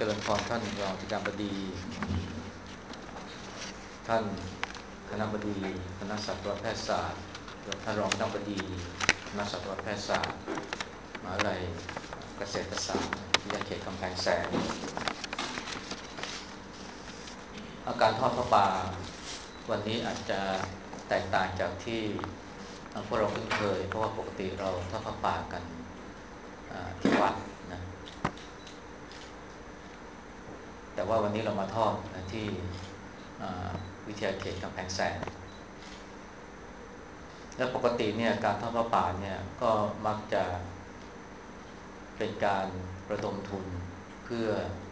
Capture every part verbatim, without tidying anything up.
เจริญพรท่านรองอธิการบดีท่านคณบดีคณะสัตวแพทยศาสตร์ท่านรองคณบดีคณะสัตวแพทยศาสตร์มหาวิทยาลัยเกษตรศาสตร์วิทยาเขตกำแพงแสนอาการทอดพระป่าวันนี้อาจจะแตกต่างจากที่พวกเราคุ้นเคยเพราะว่าปกติเราทอดพระป่ากันที่วัดนะแต่ว่าวันนี้เรามาทอดนะที่วิทยาเขตกำแพงแสนและปกติเนี่ยการทอดพระป่าเนี่ยก็มักจะเป็นการระดมทุนเพื่อ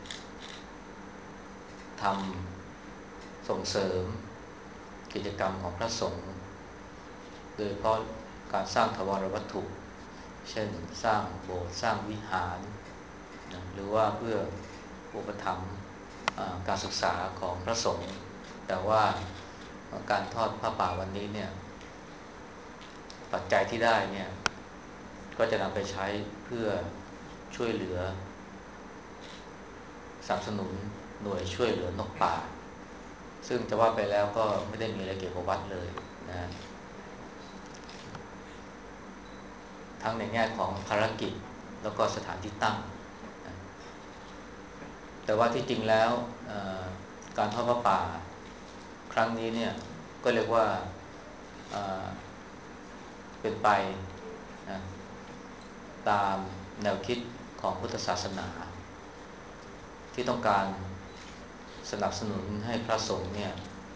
ทำส่งเสริมกิจกรรมของพระสงฆ์โดยเฉพาะการสร้างถาวรวัตถุเช่นสร้างโบสถ์สร้างวิหารนะหรือว่าเพื่ออุปถัมภ์การศึกษาของพระสงฆ์แต่ว่าการทอดผ้าป่าวันนี้เนี่ยปัจจัยที่ได้เนี่ยก็จะนำไปใช้เพื่อช่วยเหลือสนับสนุนหน่วยช่วยเหลือนกป่าซึ่งจะว่าไปแล้วก็ไม่ได้มีอะไรเกี่ยวกับวัดเลยนะทั้งในแง่ของภารกิจแล้วก็สถานที่ตั้งนะแต่ว่าที่จริงแล้วการทอดผ้าป่าครั้งนี้เนี่ยก็เรียกว่าเป็นไปนะตามแนวคิดของพุทธศาสนาที่ต้องการสนับสนุนให้พระสงฆ์เนี่ย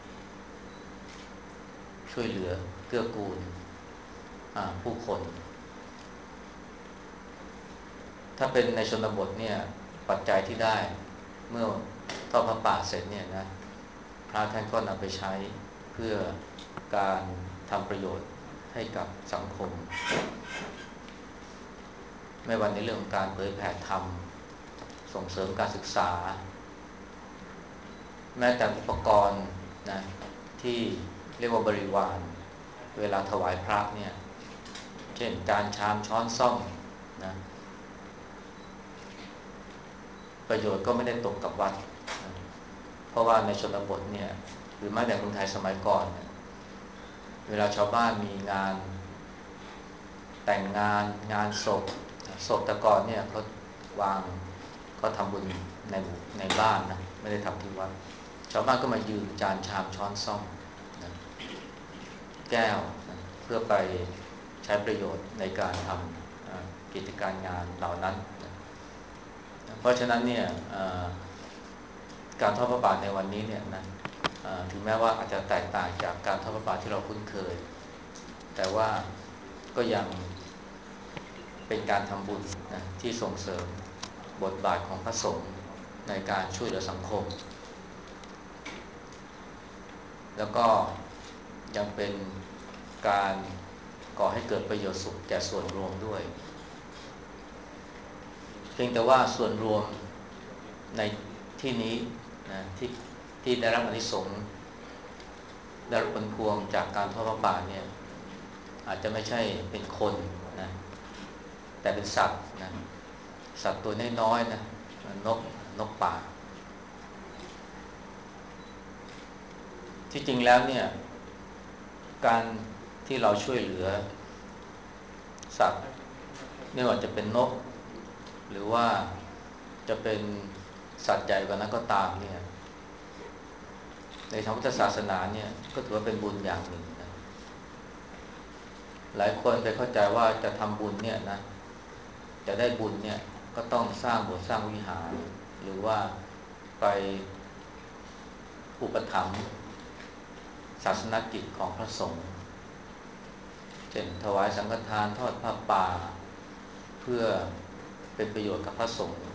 ช่วยเหลือเกื้อกูลผู้คนถ้าเป็นในชนบทเนี่ยปัจจัยที่ได้เมื่อทอดพระป่าเสร็จเนี่ยนะพระท่านก็นำไปใช้เพื่อการทำประโยชน์ให้กับสังคมไม่ว่าในเรื่องของการเผยแผ่ธรรมส่งเสริมการศึกษาแม้แต่อุปกรณ์นะที่เรียกว่าบริวารเวลาถวายพระเนี่ยเช่นจานชามช้อนส้อมนะประโยชน์ก็ไม่ได้ตกกับวัดนะเพราะว่าในชนบทเนี่ยหรือแม้แต่คนไทยสมัยก่อนเนี่ยเวลาชาวบ้านมีงานแต่งงานงานศพศพแต่ก่อนเนี่ยเขาวางเขาทำบุญในในบ้านนะไม่ได้ทำที่วัดชาวบ้านก็มายืมจานชามช้อนส้อมนะแก้วนะเพื่อไปใช้ประโยชน์ในการทำกิจการงานเหล่านั้นนะเพราะฉะนั้นเนี่ยการทอดพระป่าในวันนี้เนี่ยนะถึงแม้ว่าอาจจะแตกต่างจากการทอดพระป่าที่เราคุ้นเคยแต่ว่าก็ยังเป็นการทำบุญนะที่ส่งเสริมบทบาทของพระสงฆ์ในการช่วยเหลือสังคมแล้วก็ยังเป็นการก่อให้เกิดประโยชน์สุขแก่ส่วนรวมด้วยเพียงแต่ว่าส่วนรวมในที่นี้นะที่ที่ได้รับอานิสงส์ได้รับผลพวงจากการทอดพระป่าเนี่ยอาจจะไม่ใช่เป็นคนนะแต่เป็นสัตว์นะสัตว์ตัวน้อยๆนะนกนกป่าที่จริงแล้วเนี่ยการที่เราช่วยเหลือสัตว์ไม่ว่าจะเป็นนกหรือว่าจะเป็นสัตว์ใหญ่กว่านั้นก็ตามเนี่ยในทางพุทธศาสนาเนี่ยก็ถือว่าเป็นบุญอย่างหนึ่งนะหลายคนไปเข้าใจว่าจะทำบุญเนี่ยนะจะได้บุญเนี่ยก็ต้องสร้างโบสถ์สร้างวิหารหรือว่าไปอุปถัมภ์ศาสนกิจของพระสงฆ์เช่นถวายสังฆทานทอดผ้าป่าเพื่อเป็นประโยชน์กับพระสงฆ์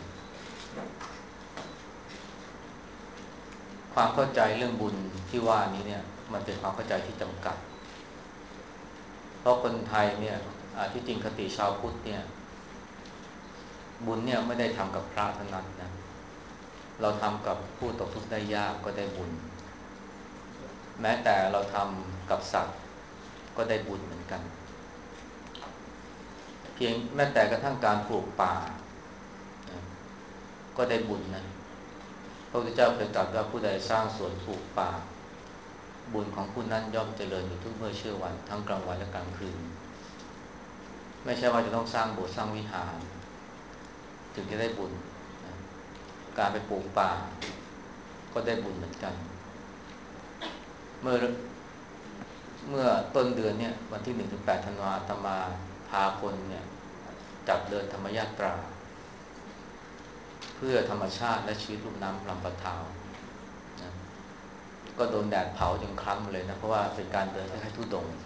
ความเข้าใจเรื่องบุญที่ว่านี้เนี่ยมันเป็นความเข้าใจที่จำกัดเพราะคนไทยเนี่ยที่จริงคติชาวพุทธเนี่ยบุญเนี่ยไม่ได้ทำกับพระเท่านั้นนะเราทำกับผู้ตกทุกข์ได้ยากก็ได้บุญแม้แต่เราทำกับสัตว์ก็ได้บุญเหมือนกันเพียงแม้แต่กระทั่งการปลูกป่าก็ได้บุญนะพระพุทธเจ้าเคยตรัสว่าผู้ใดสร้างสวนปลูกป่าบุญของผู้นั้นย่อมเจริญอยู่ทุกเมื่อเชื่อวันทั้งกลางวันและกลางคืนไม่ใช่ว่าจะต้องสร้างโบสถ์สร้างวิหารถึงจะได้บุญนะการไปปลูกป่าก็ได้บุญเหมือนกันเมื่อเมื่อต้นเดือนเนี่ยวันที่หนึ่งถึงแปดธันวาอาตมาพาคนเนี่ยจัดเดินธรรมยาตราเพื่อธรรมชาติและชีวิตลุ่มน้ำลำปะทาวนะก็โดนแดดเผาจนคล้ำเลยนะเพราะว่าเป็นการเดินคล้ายๆธุดงค์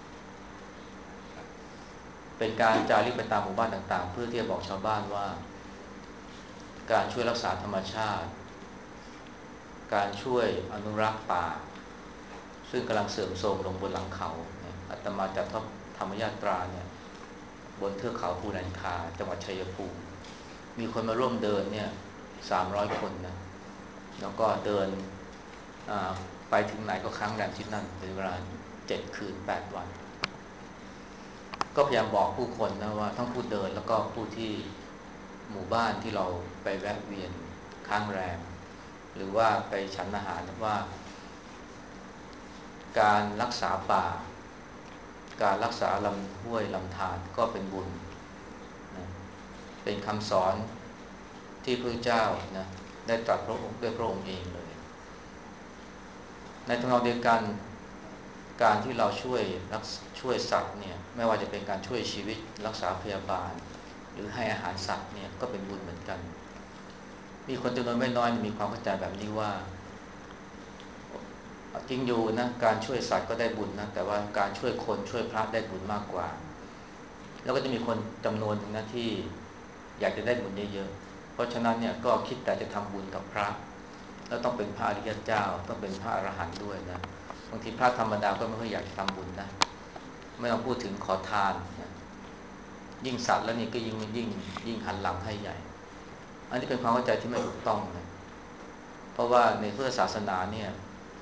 เป็นการจาริกไปตามหมู่บ้านต่างๆเพื่อที่จะบอกชาวบ้านว่าการช่วยรักษาธรรมชาติการช่วยอนุรักษ์ป่าซึ่งกำลังเสื่อมโทรมลงบนหลังเขาเนี่ยอาตมาจัดธรรมยาตราเนี่ยบนเทือกเขาภูแลนคาจังหวัดชัยภูมิมีคนมาร่วมเดินเนี่ยสามร้อยคนนะแล้วก็เดินไปถึงไหนก็ค้างแรมที่นั่นเป็นเวลาเจ็ดคืนแปดวันก็พยายามบอกผู้คนนะว่าทั้งผู้เดินแล้วก็ผู้ที่หมู่บ้านที่เราไปแวะเวียนค้างแรมหรือว่าไปฉันอาหารว่าการรักษาป่าการรักษาลำห้วยลำธารก็เป็นบุญนะเป็นคำสอนที่พระเจ้านะได้ตรัสพระองค์ด้วยพระองค์เองเลยในทางเดียวกันการที่เราช่วยรักช่วยสัตว์เนี่ยไม่ว่าจะเป็นการช่วยชีวิตรักษาพยาบาลหรือให้อาหารสัตว์เนี่ยก็เป็นบุญเหมือนกันมีคนจำนวนไม่น้อยมีความเข้าใจแบบนี้ว่าจริงอยู่นะการช่วยสัตว์ก็ได้บุญนะแต่ว่าการช่วยคนช่วยพระได้บุญมากกว่าแล้วก็จะมีคนจำนวนนึงนะที่อยากจะได้บุญเยอะๆเพราะฉะนั้นเนี่ยก็คิดแต่จะทำบุญกับพระแล้วต้องเป็นพระอริยเจ้าต้องเป็นพระอรหันต์ด้วยนะบางทีพระธรรมดาก็ไม่ค่อยอยากทำบุญนะไม่ต้องพูดถึงขอทานนะยิ่งสัตว์แล้วนี่ก็ยิ่งยิ่งยิ่งหันหลังให้ใหญ่อันนี้เป็นความเข้าใจที่ไม่ถูกต้องนะเพราะว่าในพุทธศาสนาเนี่ย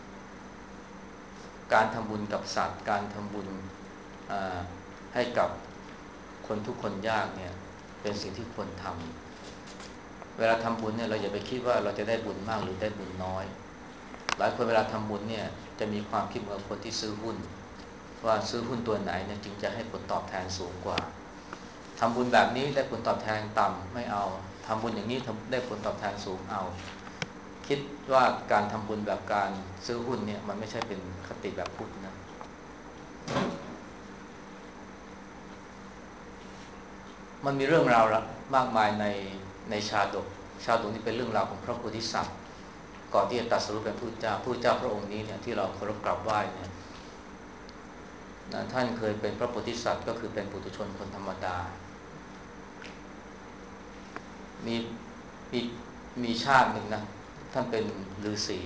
การทำบุญกับสัตว์การทำบุญให้กับคนทุกคนยากเนี่ยเป็นสิ่งที่ควรทำเวลาทำบุญเนี่ยเราอย่าไปคิดว่าเราจะได้บุญมากหรือได้บุญน้อยหลายคนเวลาทำบุญเนี่ยจะมีความคิดเหมือนคนที่ซื้อหุ้นว่าซื้อหุ้นตัวไหนเนี่ยจึงจะให้ผลตอบแทนสูงกว่าทำบุญแบบนี้ได้ผลตอบแทนต่ำไม่เอาทำบุญอย่างนี้ได้ผลตอบแทนสูงเอาคิดว่าการทำบุญแบบการซื้อหุ้นเนี่ยมันไม่ใช่เป็นคติแบบพุทธนะมันมีเรื่องราวมากมายในในชาดกชาดกนี่เป็นเรื่องราวของพระโพธิสัตว์ก่อนที่จะตรัสรู้เป็นพระพุทธเจ้าพระพุทธเจ้าพระองค์นี้เนี่ยที่เราเคารพกราบไหว้เนี่ยนะท่านเคยเป็นพระโพธิสัตว์ก็คือเป็นปุถุชนคนธรรมดามีมีมีชาติหนึ่งนะท่านเป็นฤาษี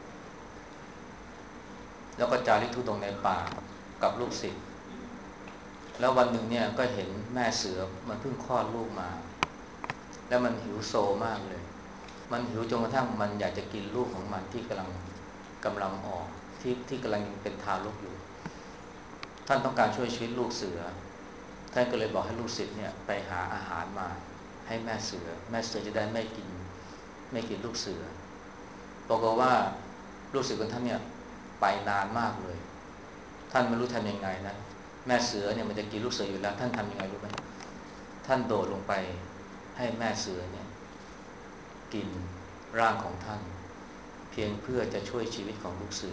แล้วก็จาริกธุดงค์ในป่ากับลูกศิษย์แล้ววันหนึ่งเนี่ยก็เห็นแม่เสือมันเพิ่งคลอดลูกมาแล้วมันหิวโซมากเลยมันหิวจนกระทั่งมันอยากจะกินลูกของมันที่กำลังกำลังออกที่ที่กำลังเป็นทารกอยู่ท่านต้องการช่วยชีวิตลูกเสือท่านก็เลยบอกให้ลูกศิษย์เนี่ยไปหาอาหารมาให้แม่เสือแม่เสือจะได้ไม่กินไม่กินลูกเสือบอกว่าลูกศิษย์ของท่านเนี่ยไปนานมากเลยท่านไม่รู้ทำยังไงนะแม่เสือเนี่ยมันจะกินลูกเสืออยู่แล้วท่านทำยังไงรู้ไหมท่านโดดลงไปให้แม่เสือเนี่ยกินร่างของท่านเพียงเพื่อจะช่วยชีวิตของลูกเสือ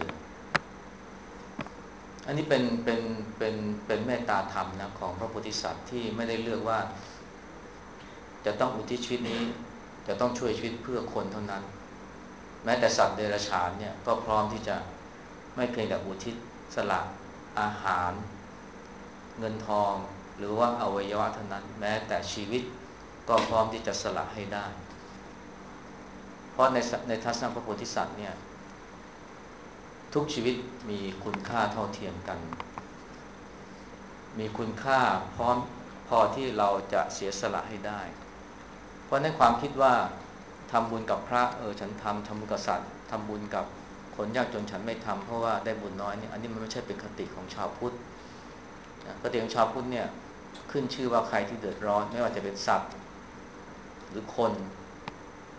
อันนี้เป็นเป็นเป็นเป็นเมตตาธรรมนะของพระโพธิสัตว์ที่ไม่ได้เลือกว่าจะต้องอุทิศชีวิตนี้จะต้องช่วยชีวิตเพื่อคนเท่านั้นแม้แต่สัตว์เดรัจฉานเนี่ยก็พร้อมที่จะไม่เพียงแต่อุทิศสละอาหารเงินทองหรือว่าอวัยวะเท่านั้นแม้แต่ชีวิตก็พร้อมที่จะสละให้ได้เพราะในในทัศนะพระโพธิสัตว์เนี่ยทุกชีวิตมีคุณค่าเท่าเทียมกันมีคุณค่าพร้อมพอที่เราจะเสียสละให้ได้เพราะในความคิดว่าทำบุญกับพระเออฉันทำทำบุญกับสัตว์ทำบุญกับคนยากจนฉันไม่ทำเพราะว่าได้บุญน้อยเนี่ยอันนี้มันไม่ใช่เป็นคติของชาวพุทธคติของชาวพุทธเนี่ยขึ้นชื่อว่าใครที่เดือดร้อนไม่ว่าจะเป็นสัตว์หรือคน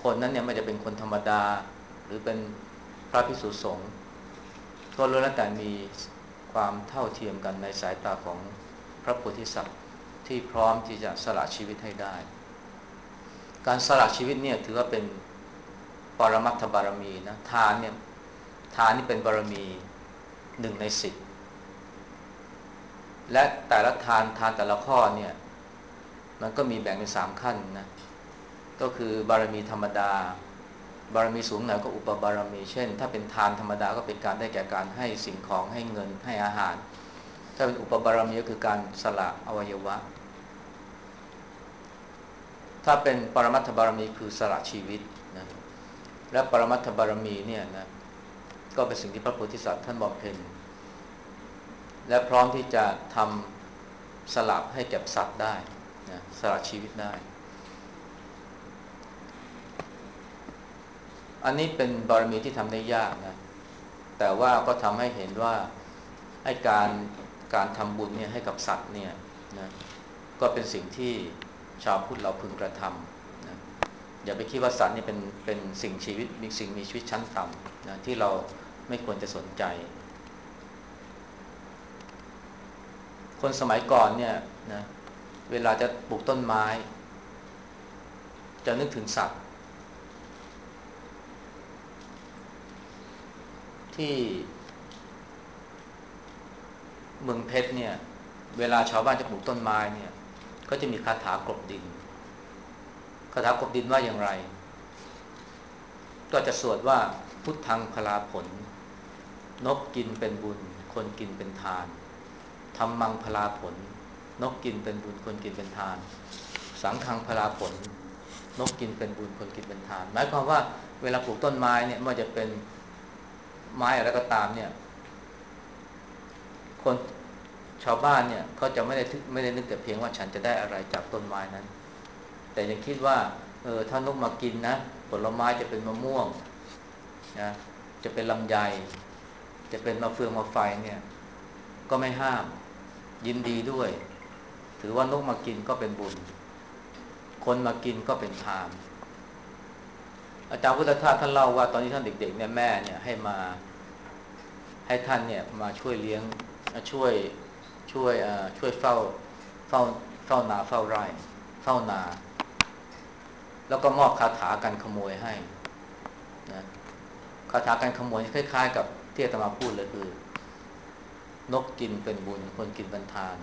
คนนั้นเนี่ยไม่จะเป็นคนธรรมดาหรือเป็นพระภิกษุสงฆ์ก็ล้วนแล้วแต่มีความเท่าเทียมกันในสายตาของพระโพธิสัตว์ที่พร้อมที่จะสละชีวิตให้ได้การสละชีวิตเนี่ยถือว่าเป็นปรมัตถบารมีนะทานเนี่ยทานนี่เป็นบารมีหนึ่งในสิบและแต่ละทานทานแต่ละข้อเนี่ยมันก็มีแบ่งเป็นสามขั้นนะก็คือบารมีธรรมดาบารมีสูงหน่อยก็อุปบารมีเช่นถ้าเป็นทานธรรมดาก็เป็นการได้แก่การให้สิ่งของให้เงินให้อาหารถ้าเป็นอุปบารมีก็คือการสละอวัยวะถ้าเป็นปรมัตถบารมีคือสละชีวิตนะและปรมัตถบารมีเนี่ยนะก็เป็นสิ่งที่พระโพธิสัตว์ท่านบำเพ็ญและพร้อมที่จะทำสละให้แก่สัตว์ได้นะสละชีวิตได้อันนี้เป็นบารมีที่ทำได้ยากนะแต่ว่าก็ทำให้เห็นว่าให้การการทำบุญเนี่ยให้กับสัตว์เนี่ยนะก็เป็นสิ่งที่ชาวพุทธเราพึงกระทำนะอย่าไปคิดว่าสัตว์นี่เป็นเป็นสิ่งชีวิตมีสิ่งมีชีวิตชั้นต่ำนะที่เราไม่ควรจะสนใจคนสมัยก่อนเนี่ยนะเวลาจะปลูกต้นไม้จะนึกถึงสัตว์ที่เมืองเพชรเนี่ยเวลาชาวบ้านจะปลูกต้นไม้เนี่ยก็จะมีคาถากลบดินคาถากลบดินว่าอย่างไรก็จะสวดว่าพุทธังพลาผลนกกินเป็นบุญคนกินเป็นทานธัมมังพลาผลนกกินเป็นบุญคนกินเป็นทานสังฆังพลาผลนกกินเป็นบุญคนกินเป็นทานหมายความว่าเวลาปลูกต้นไม้เนี่ยไม่ว่าจะเป็นไม้อะไรก็ตามเนี่ยคนชาวบ้านเนี่ยเขาจะไม่ได้ไม่ได้นึกแต่เพียงว่าฉันจะได้อะไรจากต้นไม้นั้นแต่ยังคิดว่าเออถ้านกมากินนะผลไม้จะเป็นมะม่วงนะจะเป็นลำไยจะเป็นมะเฟืองมะไฟเนี่ยก็ไม่ห้ามยินดีด้วยถือว่านกมากินก็เป็นบุญคนมากินก็เป็นทานอาจารย์พุทธทาสท่านเล่าว่าตอนที่ท่านเด็กๆเนี่ยแม่เนี่ยให้มาให้ท่านเนี่ยมาช่วยเลี้ยงช่วยช่วยช่วยเฝ้าเฝ้าเฝ้านาเฝ้าไร่เฝ้านาแล้วก็มอบคาถากันขโมยให้นะคาถากันขโมยคล้ายๆกับที่อาตมาพูดเลยคือนกกินเป็นบุญคนกินเป็นทาน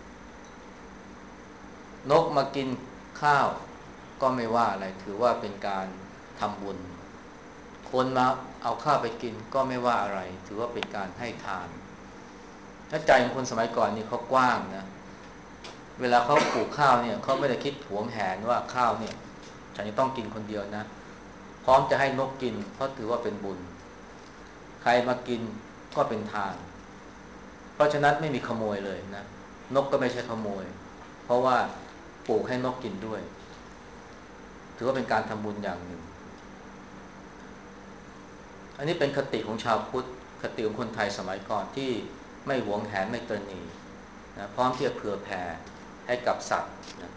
นกมากินข้าวก็ไม่ว่าอะไรถือว่าเป็นการทำบุญคนมาเอาข้าวไปกินก็ไม่ว่าอะไรถือว่าเป็นการให้ทานถ้าใจของคนสมัยก่อนนี่เขากว้างนะเวลาเขาปลูกข้าวเนี่ยเขาไม่ได้คิดหวงแหนว่าข้าวเนี่ยฉันจะต้องกินคนเดียวนะพร้อมจะให้นกกินเพราะถือว่าเป็นบุญใครมากินก็เป็นทานเพราะฉะนั้นไม่มีขโมยเลยนะนกก็ไม่ใช่ขโมยเพราะว่าปลูกให้นกกินด้วยถือว่าเป็นการทำบุญอย่างหนึ่งอันนี้เป็นคติของชาวพุทธคติของคนไทยสมัยก่อนที่ไม่หวงแหนไม่ตระหนี่นะพร้อมที่จะเผื่อแผ่ให้กับสัตว์นะ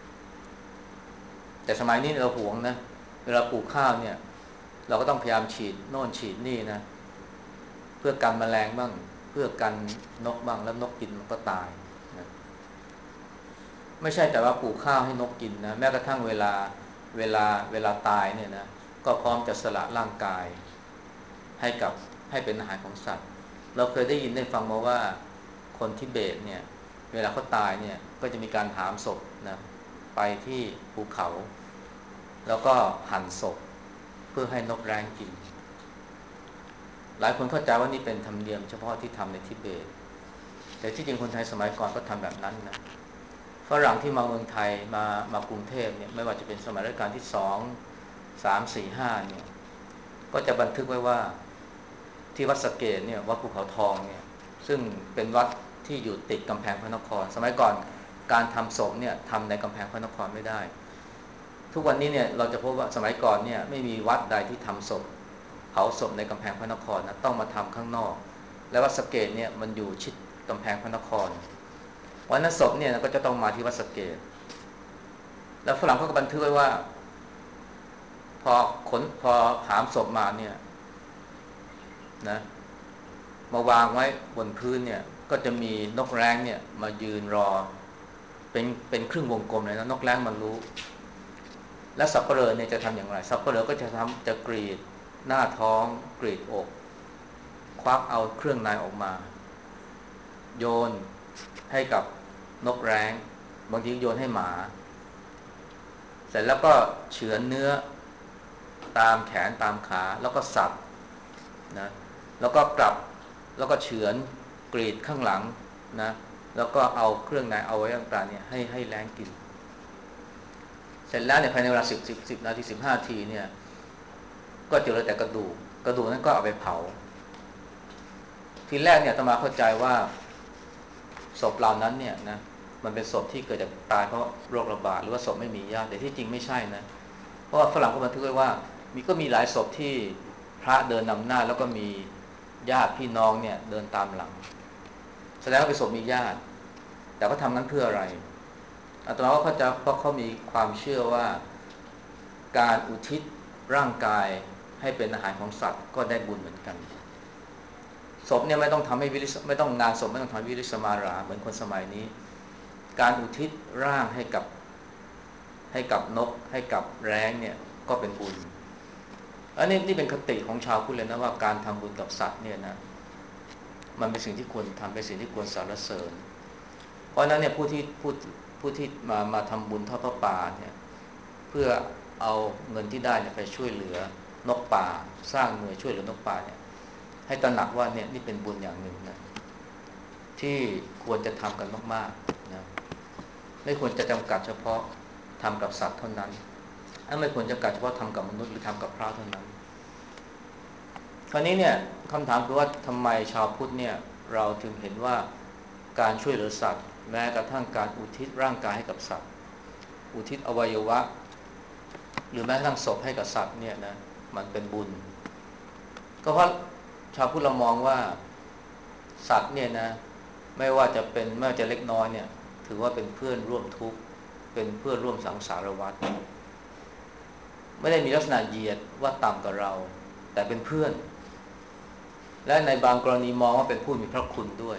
แต่สมัยนี้เราหวงนะเวลาปลูกข้าวเนี่ยเราก็ต้องพยายามฉีดโน่นฉีดนี่นะเพื่อกันแมลงบ้างเพื่อกันนกบ้างแล้วนกกินมันก็ตายนะไม่ใช่แต่ว่าปลูกข้าวให้นกกินนะแม้กระทั่งเวลาเวลาเวลาตายเนี่ยนะก็พร้อมจะสละร่างกายให้กับให้เป็นอาหารของสัตว์เราเคยได้ยินได้ฟังมาว่าคนทิเบตเนี่ยเวลาเขาตายเนี่ยก็จะมีการหามศพนะไปที่ภูเขาแล้วก็หั่นศพเพื่อให้นกแร้งกินหลายคนเข้าใจว่านี่เป็นธรรมเนียมเฉพาะที่ทำในทิเบตแต่ที่จริงคนไทยสมัยก่อนก็ทำแบบนั้นนะฝรั่งที่มาเมืองไทยมามากรุงเทพเนี่ยไม่ว่าจะเป็นสมัยรัชกาลที่สองสามสี่ห้าเนี่ยก็จะบันทึกไว้ว่าที่วัดสะเกษเนี่ยวัดภูเขาทองเนี่ยซึ่งเป็นวัดที่อยู่ติดกำแพงพระนครสมัยก่อนการทำศพเนี่ยทำในกำแพงพระนครไม่ได้ทุกวันนี้เนี่ยเราจะพบว่าสมัยก่อนเนี่ยไม่มีวัดใดที่ทำศพเผาศพในกำแพงพระนครนะต้องมาทำข้างนอกและวัดสะเกษเนี่ยมันอยู่ชิดกำแพงพระนครวันนั้นศพเนี่ยก็จะต้องมาที่วัดสะเกษแล้วฝรั่งเขาก็บันทึกไว้ว่าพอขนพอหามศพมาเนี่ยนะมาวางไว้บนพื้นเนี่ยก็จะมีนกแร้งเนี่ยมายืนรอเป็นเป็นครึ่งวงกลมเลยนะนกแร้งมันรู้และสับเปลือเนี่ยจะทำอย่างไรสับเปลือก็จะทำจะกรีดหน้าท้องกรีดอกควักเอาเครื่องในออกมาโยนให้กับนกแร้งบางทีโยนให้หมาเสร็จแล้วก็เฉือนเนื้อตามแขนตามขาแล้วก็สับนะแล้วก็กลับแล้วก็เฉือนกรีดข้างหลังนะแล้วก็เอาเครื่องในเอาไว้ต่างๆเนี่ยให้ให้แร้งกินเสร็จแล้วเนี่ยภายในเวลาสิบสิบสิบนาทีสิบห้านาทีเนี่ยก็เจอแต่กระดูกกระดูกนั้นก็เอาไปเผาทีแรกเนี่ยอาตมาเข้าใจว่าศพเหล่านั้นเนี่ยนะมันเป็นศพที่เกิดจากตายเพราะโรคระบาดหรือว่าศพไม่มีญาติแต่ที่จริงไม่ใช่นะเพราะว่าฝรั่งก็บันทึกไว้ว่ามีก็มีหลายศพที่พระเดินนำหน้าแล้วก็มีญาติพี่น้องเนี่ยเดินตามหลังแสดงว่าเป็นศพมีญาติแต่เขาทำนั้นเพื่ออะไรอาตมาว่าเขาจะเพราะเขามีความเชื่อว่าการอุทิศร่างกายให้เป็นอาหารของสัตว์ก็ได้บุญเหมือนกันศพเนี่ยไม่ต้องทำให้วิริสไม่ต้องงานศพไม่ต้องทำวิริสมาราเหมือนคนสมัยนี้การอุทิศร่างให้กับให้กับนกให้กับแร้งเนี่ยก็เป็นบุญอันนี้นี่เป็นคติของชาวพุทธเลยนะว่าการทำบุญกับสัตว์เนี่ยนะมันเป็นสิ่งที่ควรทำเป็นสิ่งที่ควรสรรเสริญเพราะนั้นเนี่ยผู้ที่ผู้ผู้ที่มามาทำบุญทอดพระป่าเนี่ยเพื่อเอาเงินที่ได้เนี่ยไปช่วยเหลือนกป่าสร้างหน่วยช่วยเหลือนกป่าเนี่ยให้ตระหนักว่าเนี่ยนี่เป็นบุญอย่างหนึ่งนะที่ควรจะทำกันมากๆนะไม่ควรจะจำกัดเฉพาะทำกับสัตว์เท่านั้นไม่ควรจะจำกัดเฉพาะทำกับมนุษย์หรือทำกับพระเท่านั้นคราวนี้เนี่ยคำถามคือว่าทำไมชาวพุทธเนี่ยเราถึงเห็นว่าการช่วยเหลือสัตว์แม้กระทั่งการอุทิศร่างกายให้กับสัตว์อุทิศอวัยวะหรือแม้กระทั่งศพให้กับสัตว์เนี่ยนะมันเป็นบุญก็เพราะชาวพุทธเรามองว่าสัตว์เนี่ยนะไม่ว่าจะเป็นไม่ว่าจะเล็กน้อยเนี่ยถือว่าเป็นเพื่อนร่วมทุกข์เป็นเพื่อนร่วมสังสารวัฏไม่ได้มีลักษณะเหยียดว่าต่ำกว่าเราแต่เป็นเพื่อนและในบางกรณีมองว่าเป็นผู้มีพระคุณด้วย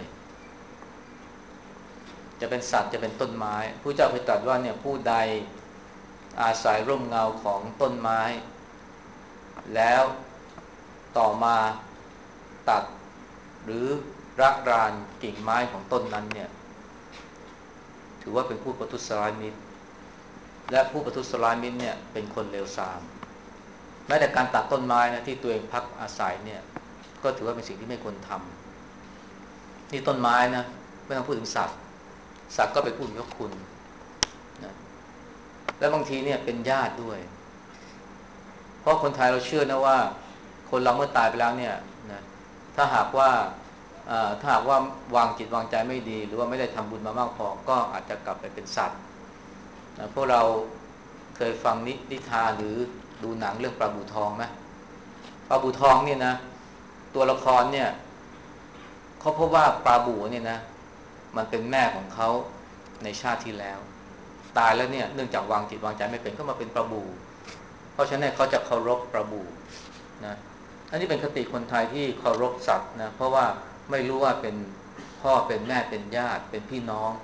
จะเป็นสัตว์จะเป็นต้นไม้ผู้เจ้าเคยตรัสว่าเนี่ยผู้ใดอาศัยร่มเงาของต้นไม้แล้วต่อมาตัดหรือระรานกิ่งไม้ของต้นนั้นเนี่ยถือว่าเป็นผู้ประทุษร้ายมิตรและผู้ประทุษร้ายมิตรเนี่ยเป็นคนเลวทรามแม้แต่การตัดต้นไม้นะที่ตัวเองพักอาศัยเนี่ยก็ถือว่าเป็นสิ่งที่ไม่ควรทำนี่ต้นไม้นะไม่ต้องพูดถึงสัตว์สัตว์ก็เป็นผู้มีพระคุณนะและบางทีเนี่ยเป็นญาติด้วยเพราะคนไทยเราเชื่อนะว่าคนเราเมื่อตายไปแล้วเนี่ยนะถ้าหากว่าถ้าหากว่าวางจิตวางใจไม่ดีหรือว่าไม่ได้ทำบุญมามากพอก็อาจจะกลับไปเป็นสัตว์นะพวกเราเคยฟังนินิทานหรือดูหนังเรื่องปลาบู่ทองไหมปลาบู่ทองเนี่ยนะตัวละครเนี่ยเขาพบว่าปลาบู่เนี่ยนะมันเป็นแม่ของเขาในชาติที่แล้วตายแล้วเนี่ยเนื่องจากวางจิตวางใจไม่เป็นก็มาเป็นปลาบู่เพราะฉะนั้นเขาจะเคารพปลาบู่นะอันนี้เป็นคติคนไทยที่เคารพสัตว์นะเพราะว่าไม่รู้ว่าเป็นพ่อเป็นแม่เป็นญาติเป็นพี่น้อง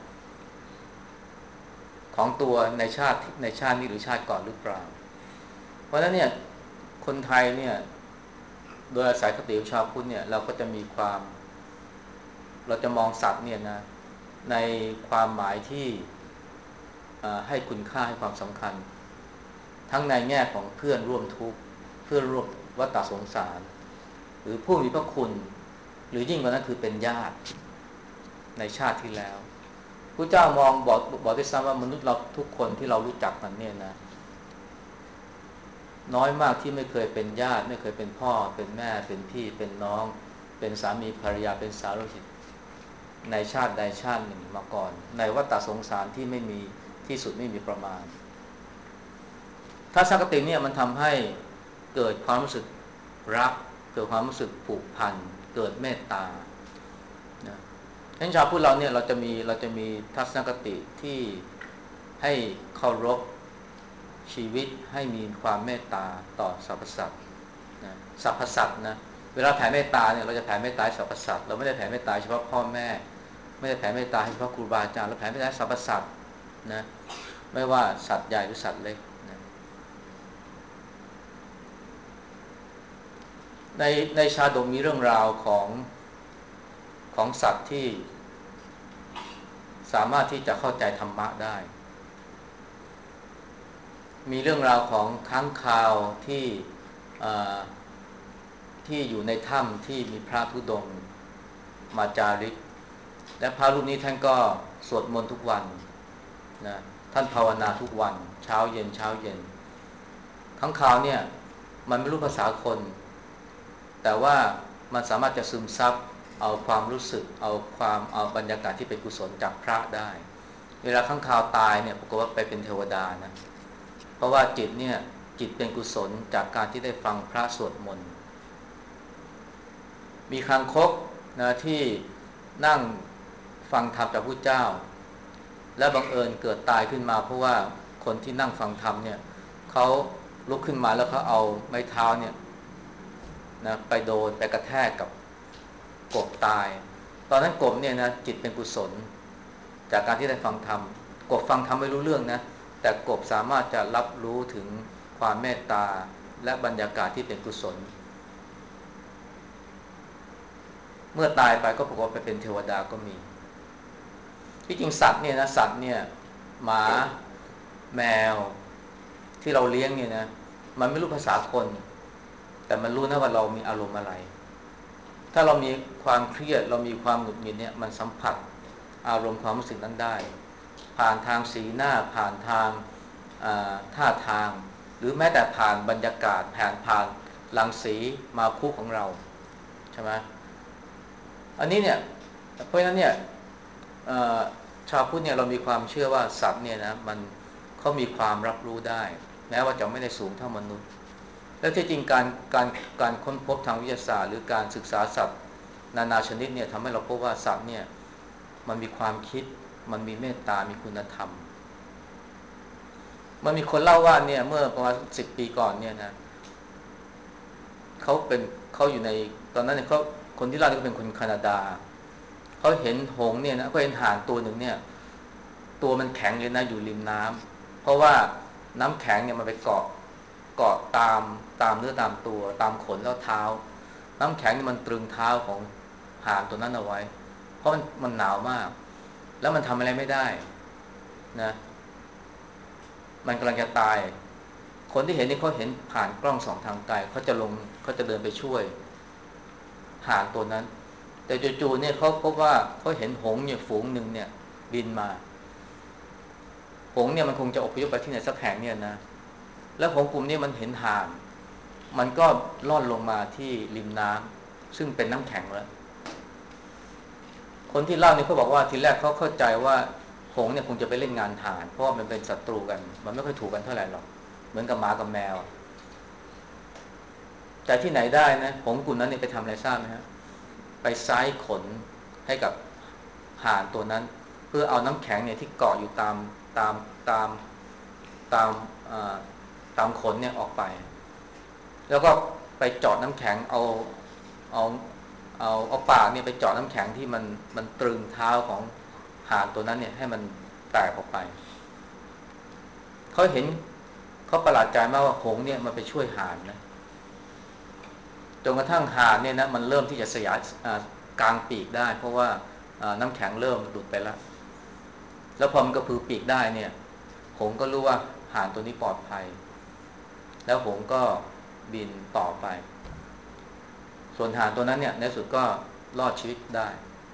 ของตัวในชาติในชาตินี้หรือชาติก่อนหรือเปล่าเพราะฉะนั้นเนี่ยคนไทยเนี่ยโดยอาศัยคติของชาวพุทธเนี่ยเราก็จะมีความเราจะมองสัตว์เนี่ยนะในความหมายที่ให้คุณค่าให้ความสำคัญทั้งในแง่ของเพื่อนร่วมทุกข์เพื่อนร่วมวัฏสงสารหรือผู้มีพระคุณหรือยิ่งกว่านั้นคือเป็นญาติในชาติที่แล้วพระเจ้ามองบอกบอกด้วยซ้ำว่ามนุษย์เราทุกคนที่เรารู้จักกันเนี่ยนะน้อยมากที่ไม่เคยเป็นญาติไม่เคยเป็นพ่อเป็นแม่เป็นพี่เป็นน้องเป็นสามีภรรยาเป็นสามีในชาติใดชาติหนึ่งมาก่อนในวัฏสงสารที่ไม่มีที่สุดไม่มีประมาณถ้าสังคติเนี่ยมันทำให้เกิดความรู้สึกรักเกิดความรู้สึกผูกพันเกิดเมตตานะฉะนั้นชาวพุทธเราเนี่ยเราจะมีเราจะมีทัศนคติที่ให้เคารพชีวิตให้มีความเมตตาต่อสรรพสัตว์นะสรรพสัตว์นะเวลาแผ่เมตตาเนี่ยเราจะแผ่เมตตาให้สรรพสัตว์เราไม่ได้แผ่เมตตาเฉพาะพ่อแม่ไม่ได้แผ่เมตตาให้เฉพาะครูบาอาจารย์เราแผ่เมตตาให้สรรพสัตว์นะไม่ว่าสัตว์ใหญ่หรือสัตว์เล็กนะในในชาดกมีเรื่องราวของของสัตว์ที่สามารถที่จะเข้าใจธรรมะได้มีเรื่องราวของค้างคาวที่ที่อยู่ในถ้ำที่มีพระธุดงค์มาจาริกและพระรูปนี้ท่านก็สวดมนต์ทุกวันนะท่านภาวนาทุกวันเช้าเย็นเช้าเย็นค้างคาวเนี่ยมันไม่รู้ภาษาคนแต่ว่ามันสามารถจะซึมซับเอาความรู้สึกเอาความเอาบรรยากาศที่เป็นกุศลจากพระได้เวลาค้างคาวตายเนี่ยปรากฏว่าไปเป็นเทวดานะเพราะว่าจิตเนี่ยจิตเป็นกุศลจากการที่ได้ฟังพระสวดมนต์มีคางคกนะที่นั่งฟังธรรมจากพระเจ้าและบังเอิญเกิดตายขึ้นมาเพราะว่าคนที่นั่งฟังธรรมเนี่ยเขาลุกขึ้นมาแล้วเขาเอาไม้เท้าเนี่ยนะไปโดนไปกระแทกกับกบตายตอนนั้นกบเนี่ยนะจิตเป็นกุศลจากการที่ได้ฟังธรรมกบฟังธรรมไม่รู้เรื่องนะแต่กบสามารถจะรับรู้ถึงความเมตตาและบรรยากาศที่เป็นกุศลเมื่อตายไปก็ปรากฏไปเป็นเทวดาก็มีที่จริงสัตว์เนี่ยนะสัตว์เนี่ยหมาแมวที่เราเลี้ยงเนี่ยนะมันไม่รู้ภาษาคนแต่มันรู้นะว่าเรามีอารมณ์อะไรถ้าเรามีความเครียดเรามีความหงุดหงิดเนี่ยมันสัมผัสอารมณ์ความรู้สึกนั้นได้ผ่านทางสีหน้าผ่านทางท่าทางหรือแม้แต่ผ่านบรรยากาศผ่านผ่านรังสีมาคู่ของเราใช่ไหมอันนี้เนี่ยเพราะฉะนั้นเนี่ยชาวพุทธเนี่ยเรามีความเชื่อว่าสัตว์เนี่ยนะมันเขามีความรับรู้ได้แม้ว่าจะไม่ได้สูงเท่ามนุษย์แล้วที่จริงการการการค้นพบทางวิทยาศาสตร์หรือการศึกษาสัตว์นานาชนิดเนี่ยทำให้เราพบว่าสัตว์เนี่ยมันมีความคิดมันมีเมตตามีคุณธรรมมันมีคนเล่าว่าเนี่ยเมื่อประมาณสิบปีก่อนเนี่ยนะเขาเป็นเขาอยู่ในตอนนั้นเนี่ยเขาคนที่เล่านี่ก็เป็นคนแคนาดาเขาเห็นหงส์เนี่ยนะเขาเห็นห่านตัวหนึ่งเนี่ยตัวมันแข็งเลยนะอยู่ริมน้ำเพราะว่าน้ำแข็งเนี่ยมันไปเกาะเกาะตามตามเนื้อตามตัวตามขนแล้วเท้าน้ำแข็งนี่มันตรึงเท้าของห่านตัวนั้นเอาไว้เพราะมันมันหนาวมากแล้วมันทำอะไรไม่ได้นะมันกำลังจะตายคนที่เห็นนี่เขาเห็นผ่านกล้องสองทางไกลเขาจะลงเขาจะเดินไปช่วยห่านตัวนั้นแต่จู่ๆเนี่ยเขาพบว่าเขาเห็นหงส์เนี่ยฝูงหนึ่งเนี่ยบินมาหงส์เนี่ยมันคงจะอพยพไปที่ไหนสักแห่งเนี่ยนะแล้วหงส์กลุ่มนี้มันเห็นห่านมันก็ล่อนลงมาที่ริมน้ำซึ่งเป็นน้ำแข็งแล้วคนที่เล่านี่เขาบอกว่าทีแรกเขาเข้าใจว่าหงส์เนี่ยคงจะไปเล่นงานทานเพราะว่ามันเป็นศัตรูกันมันไม่ค่อยถูกกันเท่าไหร่หรอกเหมือนกับหมากับแมวแต่ที่ไหนได้นะหงส์กลุ่มนั้นเนี่ยไปทำอะไรทราบไหมฮะไปซ้ายขนให้กับห่านตัวนั้นเพื่อเอาน้ำแข็งเนี่ยที่เกาะอยู่ตามตามตามตามตามขนเนี่ยออกไปแล้วก็ไปเจาะน้ำแข็งเอาเอาเอาเอาปากเนี่ยไปเจาะน้ำแข็งที่มันมันตรึงเท้าของห่านตัวนั้นเนี่ยให้มันแตกออกไปเขาเห็นเขาประหลาดใจมากว่าหงส์เนี่ยมันไปช่วยห่านนะจนกระทั่งห่านเนี่ยนะมันเริ่มที่จะสยายกลางปีกได้เพราะว่าน้ำแข็งเริ่มหลุดไปแล้วแล้วพอมันกระพือปีกได้เนี่ยหงส์ก็รู้ว่าห่านตัวนี้ปลอดภัยแล้วหงส์ก็บินต่อไปส่วนห่านตัวนั้นเนี่ยในสุดก็รอดชีวิตได้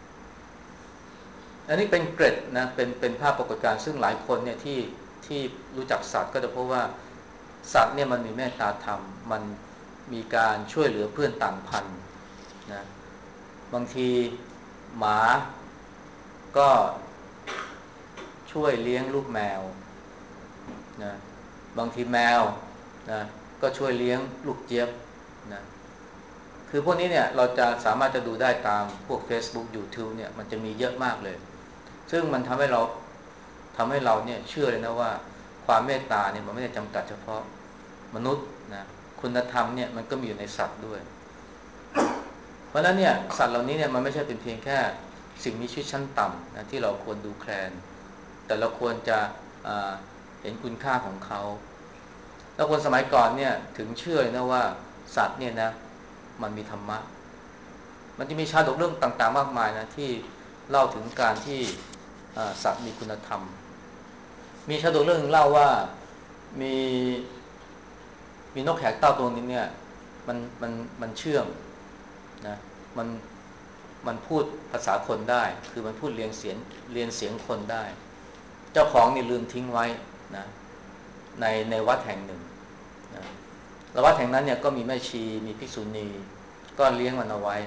อันนี้เป็นเกร็ดนะเป็นเป็นภาพปรากฏการณ์ซึ่งหลายคนเนี่ยที่ที่รู้จักสัตว์ก็จะพบว่าสัตว์เนี่ยมันมีเมตตาธรรมมันมีการช่วยเหลือเพื่อนต่างพันธุ์นะบางทีหมาก็ช่วยเลี้ยงลูกแมวนะบางทีแมวนะก็ช่วยเลี้ยงลูกเจี๊ยบนะคือพวกนี้เนี่ยเราจะสามารถจะดูได้ตามพวก Facebook YouTube เนี่ยมันจะมีเยอะมากเลยซึ่งมันทำให้เราทำให้เราเนี่ยเชื่อเลยนะว่าความเมตตาเนี่ยมันไม่ได้จำกัดเฉพาะมนุษย์นะคุณธรรมเนี่ยมันก็มีอยู่ในสัตว์ด้วยเพราะฉะนั้นเนี่ยสัตว์เหล่านี้เนี่ยมันไม่ใช่เป็นเพียงแค่สิ่งมีชีวิตชั้นต่ำนะที่เราควรดูแคลนแต่เราควรจะเห็นคุณค่าของเขาแล้วคนสมัยก่อนเนี่ยถึงเชื่อเลยนะว่าสัตว์เนี่ยนะมันมีธรรมะมันจะมีชาดกเรื่องต่างๆมากมายนะที่เล่าถึงการที่สัตว์มีคุณธรรมมีชาดกเรื่องนึงเล่าว่ามีมีนกแขกเต้าตัวนึงเนี่ยมันมันมันเชื่องนะมันมันพูดภาษาคนได้คือมันพูดเรียนเสียงเรียนเสียงคนได้เจ้าของนี่ลืมทิ้งไว้นะในในวัดแห่งหนึ่งนะแล้ววัดแห่งนั้นเนี่ยก็มีแม่ชีมีภิกษุณีก็เลี้ยงมันเอาไว้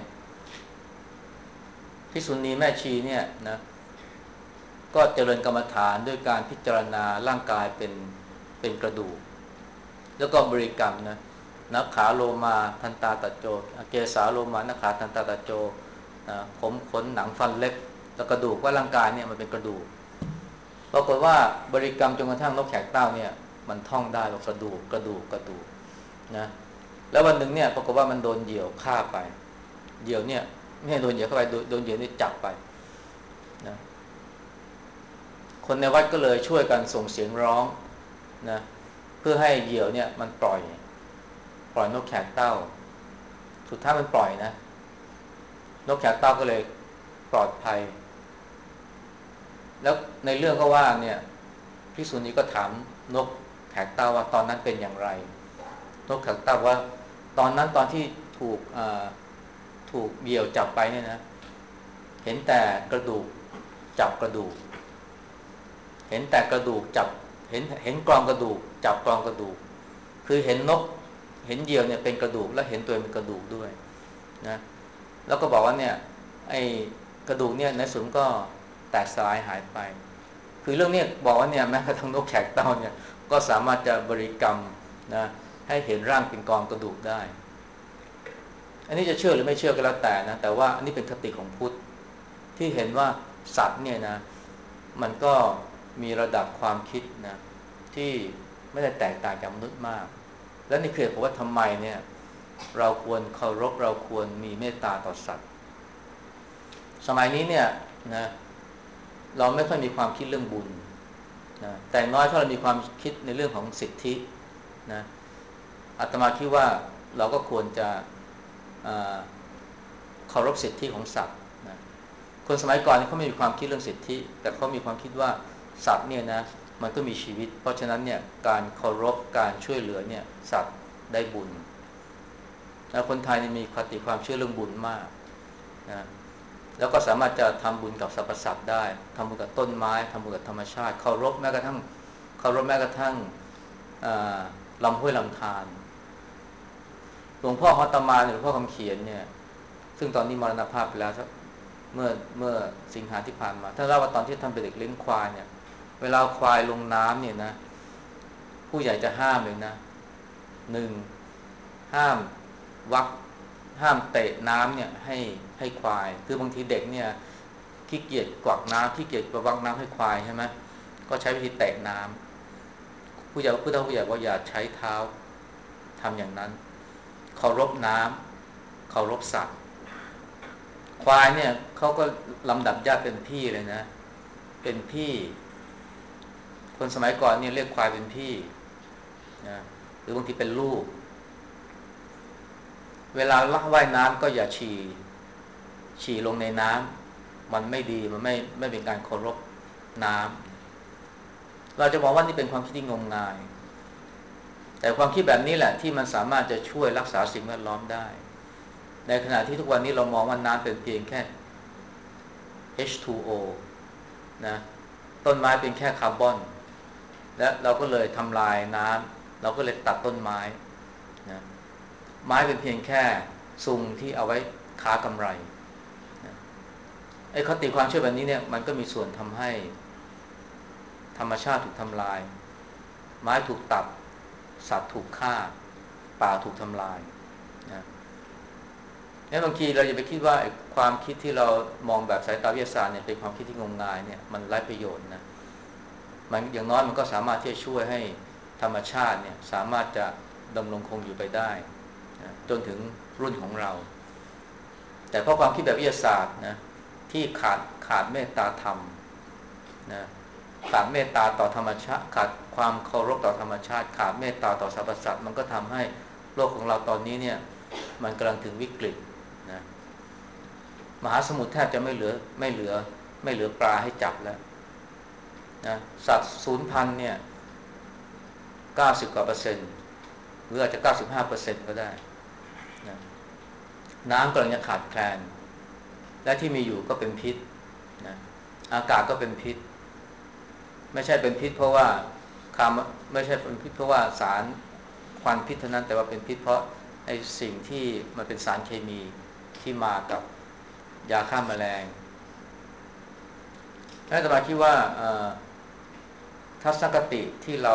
ภิกษุณีแม่ชีเนี่ยนะก็เจริญกรรมฐานด้วยการพิจารณาร่างกายเป็นเป็นกระดูกแล้วก็บริกรรมนะนักขาโลมาทันตาตะโจเกสาโลมานักขาทันตาตะโจนะผมขนหนังฟันเล็บแล้วกระดูกว่าร่างกายเนี่ยมันเป็นกระดูกปรากฏว่าบริกรรมจนกระทั่งนกแขกเต้าเนี่ยมันท่องได้ว่ากระดูกกระดูกกระดูกนะแล้ววันหนึ่งเนี่ยปรากฏว่ามันโดนเหยี่ยวฆ่าไปเหยี่ยวเนี่ยไม่ใช่โดนเหยี่ยวเข้าไปโดนเหยี่ยวนี่จับไปนะคนในวัดก็เลยช่วยกันส่งเสียงร้องนะเพื่อให้เหยี่ยวเนี่ยมันปล่อยปล่อยนกแขกเต้าสุดท้ายมันปล่อยนะนกแขกเต้าก็เลยปลอดภัยแล้วในเรื่องก็ว่าเนี่ยภิกษุณีก็ถามนกแขกเต้าว่าตอนนั้นเป็นอย่างไรนกแขกเต้าว่าตอนนั้นตอนที่ถูกถูกเหยี่ยวจับไปเนี่ยนะเห็นแต่กระดูกจับกระดูกเห็นแต่กระดูกจับเห็นเห็นกรองกระดูกจับกรองกระดูกคือเห็นนกเห็นเหยี่ยวเนี่ยเป็นกระดูกแล้วเห็นตัวเป็นกระดูกด้วยนะแล้วก็บอกว่าเนี่ยไอ้กระดูกเนี่ยในสุดก็แตกสลายหายไปคือเรื่องนี้บอกว่าเนี่ยแม้กระทั่งนกแขกเต้าเนี่ยก็สามารถจะบริกรรมนะให้เห็นร่างเป็นกองกระดูกได้อันนี้จะเชื่อหรือไม่เชื่อก็แล้วแต่นะแต่ว่าอันนี้เป็นคติของพุทธที่เห็นว่าสัตว์เนี่ยนะมันก็มีระดับความคิดนะที่ไม่ได้แตกต่างจากมนุษย์มากและนี่คือผมว่าทำไมเนี่ยเราควรเคารพเราควรมีเมตตาต่อสัตว์สมัยนี้เนี่ยนะเราไม่ค่อยมีความคิดเรื่องบุญนะแต่น้อยถ้าเรามีความคิดในเรื่องของสิทธินะอาตมาคิดว่าเราก็ควรจะเคารพสิทธิของสัตว์นะคนสมัยก่อนเขาไม่มีความคิดเรื่องสิทธิแต่เขามีความคิดว่าสัตว์เนี่ยนะมันก็มีชีวิตเพราะฉะนั้นเนี่ยการเคารพการช่วยเหลือเนี่ยสัตว์ได้บุญแล้วคนไทยมีคติความเชื่อเรื่องบุญมากนะแล้วก็สามารถจะทำบุญกับสรรพสัตว์ได้ทำบุญกับต้นไม้ทำบุญกับธรรมชาติเคารพแม้กระทั่งเคารพแม้กระทั่งลำห้วยลำธารหลวงพ่อฮอตตมาหรือหลวงพ่อคำเขียนเนี่ยซึ่งตอนนี้มรณภาพไปแล้วเมื่อเมื่อสิงหาที่ผ่านมาถ้าเล่าว่าตอนที่ท่านเป็นเด็กเลี้ยงควายเนี่ยเวลาควายลงน้ำเนี่ยนะผู้ใหญ่จะห้ามเลยนะหนึ่งห้ามวักห้ามเตะน้ำเนี่ยให้ให้ควายคือบางทีเด็กเนี่ยขี้เกียจกวักน้ำขี้เกียจประวักน้ำให้ควายใช่ไหมก็ใช้วิธีเตะน้ำผู้ใหญ่ผู้เฒ่าผู้ใหญ่ว่าอย่าใช้เท้าทำอย่างนั้นเคารพน้ำเคารพสัตว์ควายเนี่ยเขาก็ลำดับญาติเป็นพี่เลยนะเป็นพี่คนสมัยก่อนเนี่ยเรียกควายเป็นพี่นะหรือบางทีเป็นลูกเวลาล่าว่ายน้ำก็อย่าฉี่ฉี่ลงในน้ำมันไม่ดีมันไม่ไม่เป็นการเคารพน้ำเราจะบอกว่านี่เป็นความคิดที่งมงายแต่ความคิดแบบนี้แหละที่มันสามารถจะช่วยรักษาสิ่งแวดล้อมได้ในขณะที่ทุกวันนี้เรามองว่าน้ำเป็นเพียงแค่ เอช ทู โอ นะต้นไม้เป็นแค่คาร์บอนและเราก็เลยทำลายน้ำเราก็เลยตัดต้นไม้นะไม้เป็นเพียงแค่ซุงที่เอาไว้ค้ากำไรนะไอ้คติความเชื่อแบบนี้เนี่ยมันก็มีส่วนทำให้ธรรมชาติถูกทำลายไม้ถูกตัดสัตว์ถูกฆ่าป่าถูกทำลายนะงั้นบางทีเราอย่าไปคิดว่าความคิดที่เรามองแบบสายตาวิทยาศาสตร์เนี่ยเป็นความคิดที่งมงายเนี่ยมันไร้ประโยชน์นะมันอย่างน้อยมันก็สามารถที่จะช่วยให้ธรรมชาติเนี่ยสามารถจะดำรงคงอยู่ไปได้นะจนถึงรุ่นของเราแต่เพราะความคิดแบบวิทยาศาสตร์นะที่ขาดขาดเมตตาธรรมนะขาดเมตตาต่อธรรมชาติขาดความเคารพต่อธรรมชาติขาดเมตตาต่อสรรพสัตว์มันก็ทำให้โลกของเราตอนนี้เนี่ยมันกำลังถึงวิกฤตนะมหาสมุทรแทบจะไม่เหลือไม่เหลือไม่เหลือปลาให้จับแล้วนะสัตว์สูญพันธุ์เนี่ยเก้าสิบกว่าเปอร์เซ็นต์หรืออาจจะเก้าสิบห้าเปอร์เซ็นต์ก็ได้นะน้ำกำลังจะขาดแคลนและที่มีอยู่ก็เป็นพิษนะอากาศก็เป็นพิษไม่ใช่เป็นพิษเพราะว่าคามไม่ใช่เป็นพิษเพราะว่าสารควันพิษเท่านั้นแต่ว่าเป็นพิษเพราะไอ้สิ่งที่มันเป็นสารเคมีที่มากับยาฆ่าแมลงและอาตมาคิดว่าทัศนคติที่เรา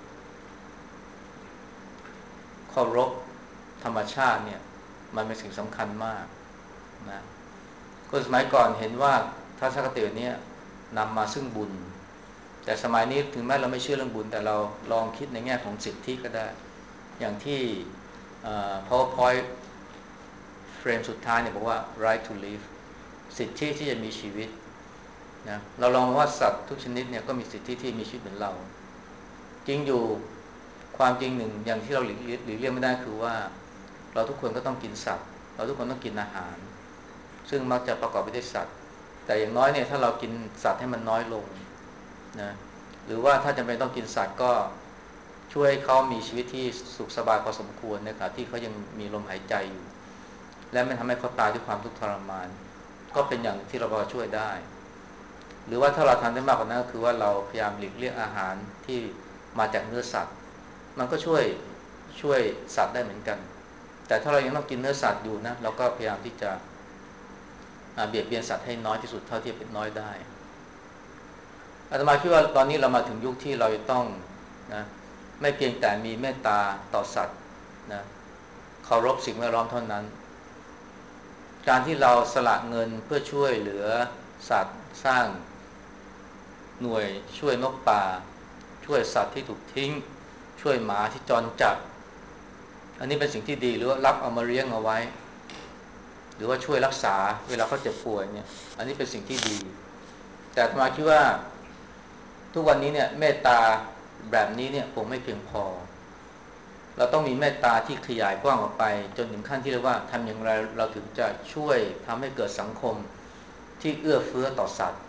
เคารพธรรมชาติเนี่ยมันเป็นสิ่งสำคัญมากนะคนสมัยก่อนเห็นว่าทัศนคตินี้นำมาซึ่งบุญแต่สมัยนี้ถึงแม้เราไม่เชื่อเรื่องบุญแต่เราลองคิดในแง่ของสิทธิก็ได้อย่างที่ PowerPoint เฟรมสุดท้ายเนี่ยบอกว่า right to live สิทธิที่จะมีชีวิตนะเราลองว่าสัตว์ทุกชนิดเนี่ยก็มีสิทธิที่มีชีวิตเหมือนเราจริงอยู่ความจริงหนึ่งอย่างที่เราหลีกเลี่ยงไม่ได้คือว่าเราทุกคนก็ต้องกินสัตว์เราทุกคนต้องกินอาหารซึ่งมักจะประกอบไปด้วยสัตว์แต่อย่างน้อยเนี่ยถ้าเรากินสัตว์ให้มันน้อยลงนะหรือว่าถ้าจำเป็นต้องกินสัตว์ก็ช่วยให้เขามีชีวิตที่สุขสบายพอสมควรนะครับที่เขายังมีลมหายใจอยู่และไม่ทำให้เขาตายด้วยความทุกข์ทรมานก็เป็นอย่างที่เราพอช่วยได้หรือว่าถ้าเราทำได้มากกว่านั้นก็คือว่าเราพยายามหลีกเลี่ยงอาหารที่มาจากเนื้อสัตว์มันก็ช่วยช่วยสัตว์ได้เหมือนกันแต่ถ้าเรายังต้องกินเนื้อสัตว์อยู่นะเราก็พยายามที่จะเบียดเบียนสัตว์ให้น้อยที่สุดเท่าที่จะเป็นน้อยได้อาตมาคิดว่าตอนนี้เรามาถึงยุคที่เราจะต้องนะไม่เพียงแต่มีเมตตาต่อสัตว์นะเคารพสิ่งแวดล้อมเท่านั้นการที่เราสละเงินเพื่อช่วยเหลือสัตว์สร้างหน่วยช่วยนกป่าช่วยสัตว์ที่ถูกทิ้งช่วยหมาที่จรจัดอันนี้เป็นสิ่งที่ดีหรือว่ารับเอามาเลี้ยงเอาไว้หรือว่าช่วยรักษาเวลาเขาเจ็บป่วยเนี่ยอันนี้เป็นสิ่งที่ดีแต่อาตมาคิดว่าทุกวันนี้เนี่ยเมตตาแบบนี้เนี่ยคงไม่เพียงพอเราต้องมีเมตตาที่ขยายกว้างออกไปจนถึงขั้นที่เรียกว่าทำอย่างไรเราถึงจะช่วยทำให้เกิดสังคมที่เอื้อเฟื้อต่อสัตว์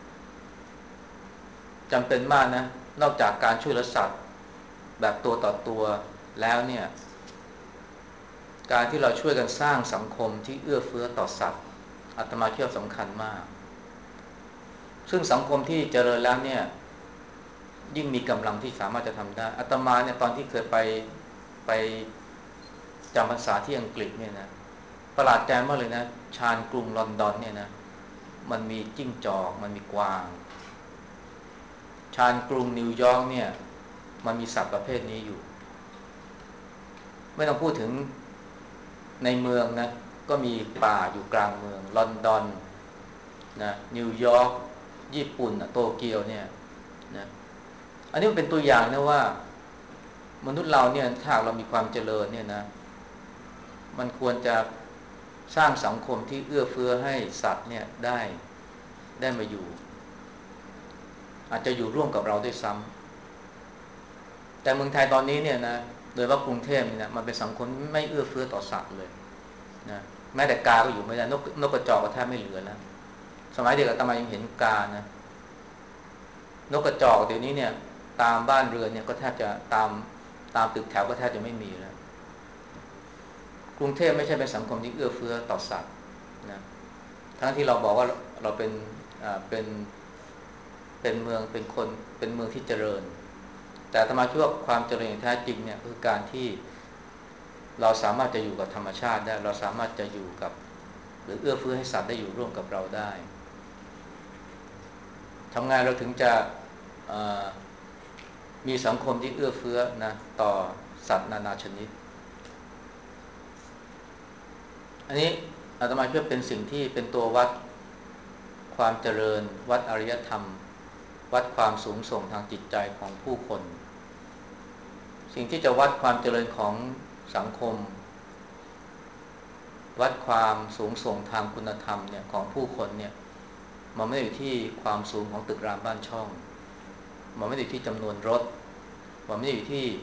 จำเป็นมากนะนอกจากการช่วยเหลือสัตว์แบบตัวต่อตัวแล้วเนี่ยการที่เราช่วยกันสร้างสังคมที่เอื้อเฟื้อต่อสัตว์อาตมาคิดว่าสำคัญมากซึ่งสังคมที่เจริญแล้วเนี่ยยิ่งมีกำลังที่สามารถจะทำได้อาตมาเนี่ยตอนที่เคยไปไปจำพรรษาที่อังกฤษเนี่ยนะประหลาดใจมากเลยนะชานกรุงลอนดอนเนี่ยนะมันมีจิ้งจอกมันมีกวางชานกรุงนิวยอร์กเนี่ยมันมีสัตว์ประเภทนี้อยู่ไม่ต้องพูดถึงในเมืองนะก็มีป่าอยู่กลางเมืองลอนดอนนะนิวยอร์กญี่ปุ่นโตเกียวเนี่ยนะอันนี้มันเป็นตัวอย่างนะว่ามนุษย์เราเนี่ยถ้าเรามีความเจริญเนี่ยนะมันควรจะสร้างสังคมที่เอื้อเฟื้อให้สัตว์เนี่ยได้ได้มาอยู่อาจจะอยู่ร่วมกับเราด้วยซ้ำแต่เมืองไทยตอนนี้เนี่ยนะโดยว่ากรุงเทพนี่นะมันเป็นสังคมไม่เอื้อเฟื้อต่อสัตว์เลยนะแม้แต่กาก็อยู่ไม่ได้นกนกกระจอกก็แทบไม่เหลือแล้วสมัยเด็กอาตมายังเห็นกานะนกกระจอกเดี๋ยวนี้เนี่ยตามบ้านเรือนเนี่ยก็แทบจะตามตามตึกแถวก็แทบจะไม่มีแล้วกรุงเทพไม่ใช่เป็นสังคมที่เอื้อเฟื้อต่อสัตว์นะทั้งที่เราบอกว่าเราเป็นอ่าเป็นเป็นเมืองเป็นคนเป็นเมืองที่เจริญแต่อาตมาคิดว่าความเจริญแท้จริงเนี่ยคือการที่เราสามารถจะอยู่กับธรรมชาติได้เราสามารถจะอยู่กับหรือเอื้อเฟื้อให้สัตว์ได้อยู่ร่วมกับเราได้ทำงานเราถึงจะมีสังคมที่เอื้อเฟื้อนะต่อสัตว์นานาชนิดอันนี้อาตมาคิดว่าเป็นสิ่งที่เป็นตัววัดความเจริญวัดอารยธรรมวัดความสูงส่งทางจิตใจของผู้คนสิ่งที่จะวัดความเจริญของสังคมวัดความสูงส่งทางคุณธรรมเนี่ยของผู้คนเนี่ยมันไม่ได้อยู่ที่ความสูงของตึกรามบ้านช่องมันไม่ได้อยู่ที่จำนวนรถมันไม่ได้อยู่ที่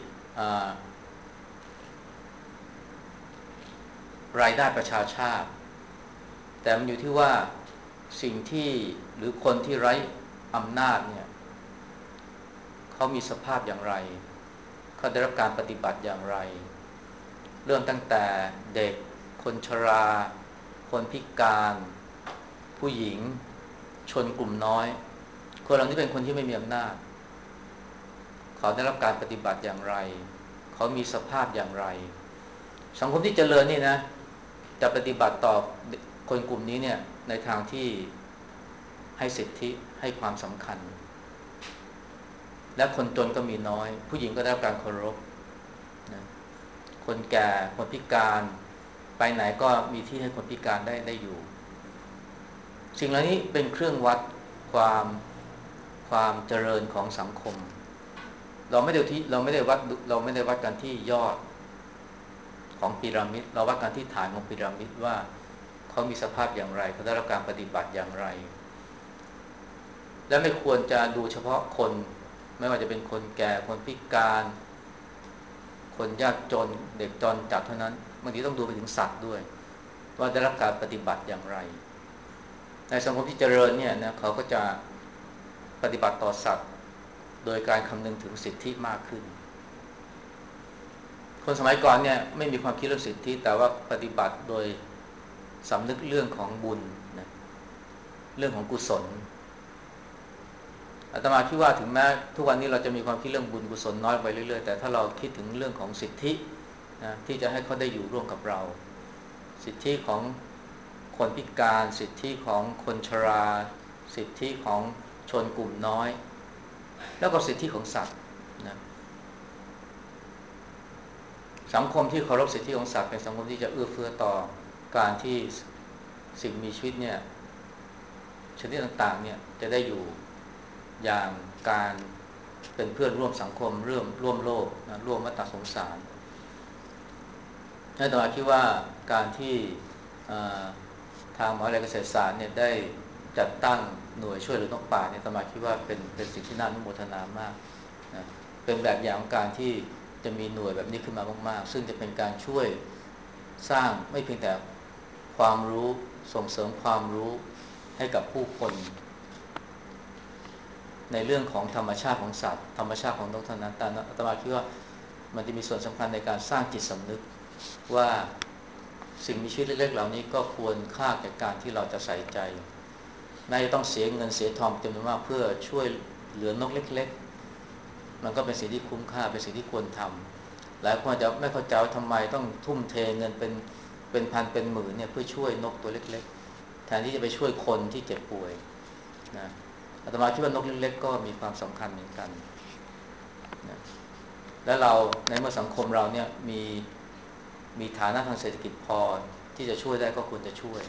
รายได้ประชาชาติแต่มันอยู่ที่ว่าสิ่งที่หรือคนที่ไร้อำนาจเนี่ยเขามีสภาพอย่างไรเขาได้รับการปฏิบัติอย่างไรเริ่มตั้งแต่เด็กคนชราคนพิการผู้หญิงชนกลุ่มน้อยคนเหล่านี้เป็นคนที่ไม่มีอำนาจเขาได้รับการปฏิบัติอย่างไรเขามีสภาพอย่างไรสังคมที่เจริญนี่นะจะปฏิบัติต่อคนกลุ่มนี้เนี่ยในทางที่ให้สิทธิให้ความสำคัญและคนจนก็มีน้อยผู้หญิงก็ได้รับการเคารพนะคนแก่คนพิการไปไหนก็มีที่ให้คนพิการได้ได้อยู่สิ่งเหล่านี้เป็นเครื่องวัดความความเจริญของสังคมเราไม่ได้ที่เราไม่ได้วัดเราไม่ได้วัดกันที่ยอดของพีระมิดเราวัดกันที่ฐานของพีระมิดว่าเขามีสภาพอย่างไรเขาได้รับการปฏิบัติอย่างไรและไม่ควรจะดูเฉพาะคนไม่ว่าจะเป็นคนแก่คนพิการคนยากจนเด็กจรจัดเท่านั้นบางทีต้องดูไปถึงสัตว์ด้วยว่าได้รับการปฏิบัติอย่างไรในสังคมที่เจริญเนี่ยนะเขาก็จะปฏิบัติต่อสัตว์โดยการคำนึงถึงสิทธิมากขึ้นคนสมัยก่อนเนี่ยไม่มีความคิดเรื่องสิทธิแต่ว่าปฏิบัติโดยสำนึกเรื่องของบุญนะเรื่องของกุศลอาตมาคิดว่าถึงแม้ทุกวันนี้เราจะมีความคิดเรื่องบุญกุศลน้อยไปเรื่อยๆแต่ถ้าเราคิดถึงเรื่องของสิทธินะที่จะให้เขาได้อยู่ร่วมกับเราสิทธิของคนพิการสิทธิของคนชราสิทธิของชนกลุ่มน้อยแล้วก็สิทธิของสัตว์นะสังคมที่เคารพสิทธิของสัตว์เป็นสังคมที่จะเอื้อเฟื้อต่อการที่สิ่งมีชีวิตเนี่ยชนิดต่างๆเนี่ยจะได้อยู่อย่างการเป็นเพื่อนร่วมสังคมร่วมร่วมโลกนะร่วมวัฏสงสารอาตมาคิดว่าการที่ทางมหาวิทยาลัยเกษตรศาสตร์เนี่ยได้จัดตั้งหน่วยช่วยเหลือนกป่าเนี่ยอาตมาคิดว่าเป็นเป็นสิ่งที่น่าอนุโมทนามากนะเป็นแบบอย่างของการที่จะมีหน่วยแบบนี้ขึ้นมามากๆซึ่งจะเป็นการช่วยสร้างไม่เพียงแต่ความรู้ส่งเสริมความรู้ให้กับผู้คนในเรื่องของธรรมชาติของสัตว์ธรรมชาติของนกเท่านั้นแต่อาตมาคิดว่ามันจะมีส่วนสำคัญในการสร้างจิตสำนึกว่าสิ่งมีชีวิตเล็กๆเหล่านี้ก็ควรค่าแก่การที่เราจะใส่ใจแม้จะต้องเสียเงินเสียทองจำนวนมากเพื่อช่วยเหลือนกเล็กๆมันก็เป็นสิ่งที่คุ้มค่าเป็นสิ่งที่ควรทำหลายคนจะไม่เข้าใจว่าทำไมต้องทุ่มเทเงินเป็นเป็นพันเป็นหมื่นเนี่ยเพื่อช่วยนกตัวเล็กๆแทนที่จะไปช่วยคนที่เจ็บป่วยนะอาตมาคิดว่านกเล็กๆก็มีความสำคัญเหมือนกันนะและเราในเมื่อสังคมเราเนี่ยมีมีฐานะทางเศรษฐกิจพอที่จะช่วยได้ก็ควรจะช่วย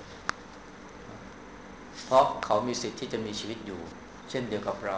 เพราะเขามีสิทธิ์ที่จะมีชีวิตอยู่เช่นเดียวกับเรา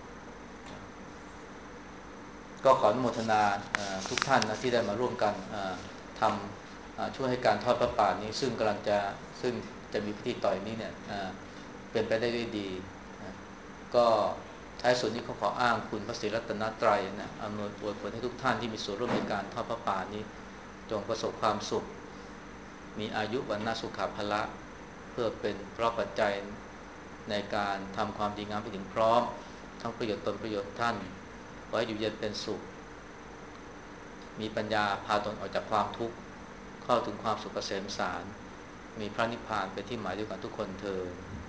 ก็ขออนุโมทนาทุกท่านนะที่ได้มาร่วมกันทำช่วยให้การทอดพระป่านี้ซึ่งกำลังจะซึ่งจะมีพิธีต่อยนี้เนี่ยเป็นไปได้ด้วยดีก็ท้ายสุดนี้เขาขออ้างคุณพระศรีรัตนตรัยนะอำนวยอวยพรให้ทุกท่านที่มีส่วนร่วมในการทอดพระป่านี้จงประสบความสุขมีอายุวันนาสุขภละเพื่อเป็นเพราะปัจจัยในการทำความดีงามไปถึงพร้อมทั้งประโยชน์ตนประโยชน์ท่านขอให้อยู่เย็นเป็นสุขมีปัญญาพาตนออกจากความทุกข์เข้าถึงความสุขเกษมสารมีพระนิพพานเป็นที่หมายด้วยกันทุกคนเทอญ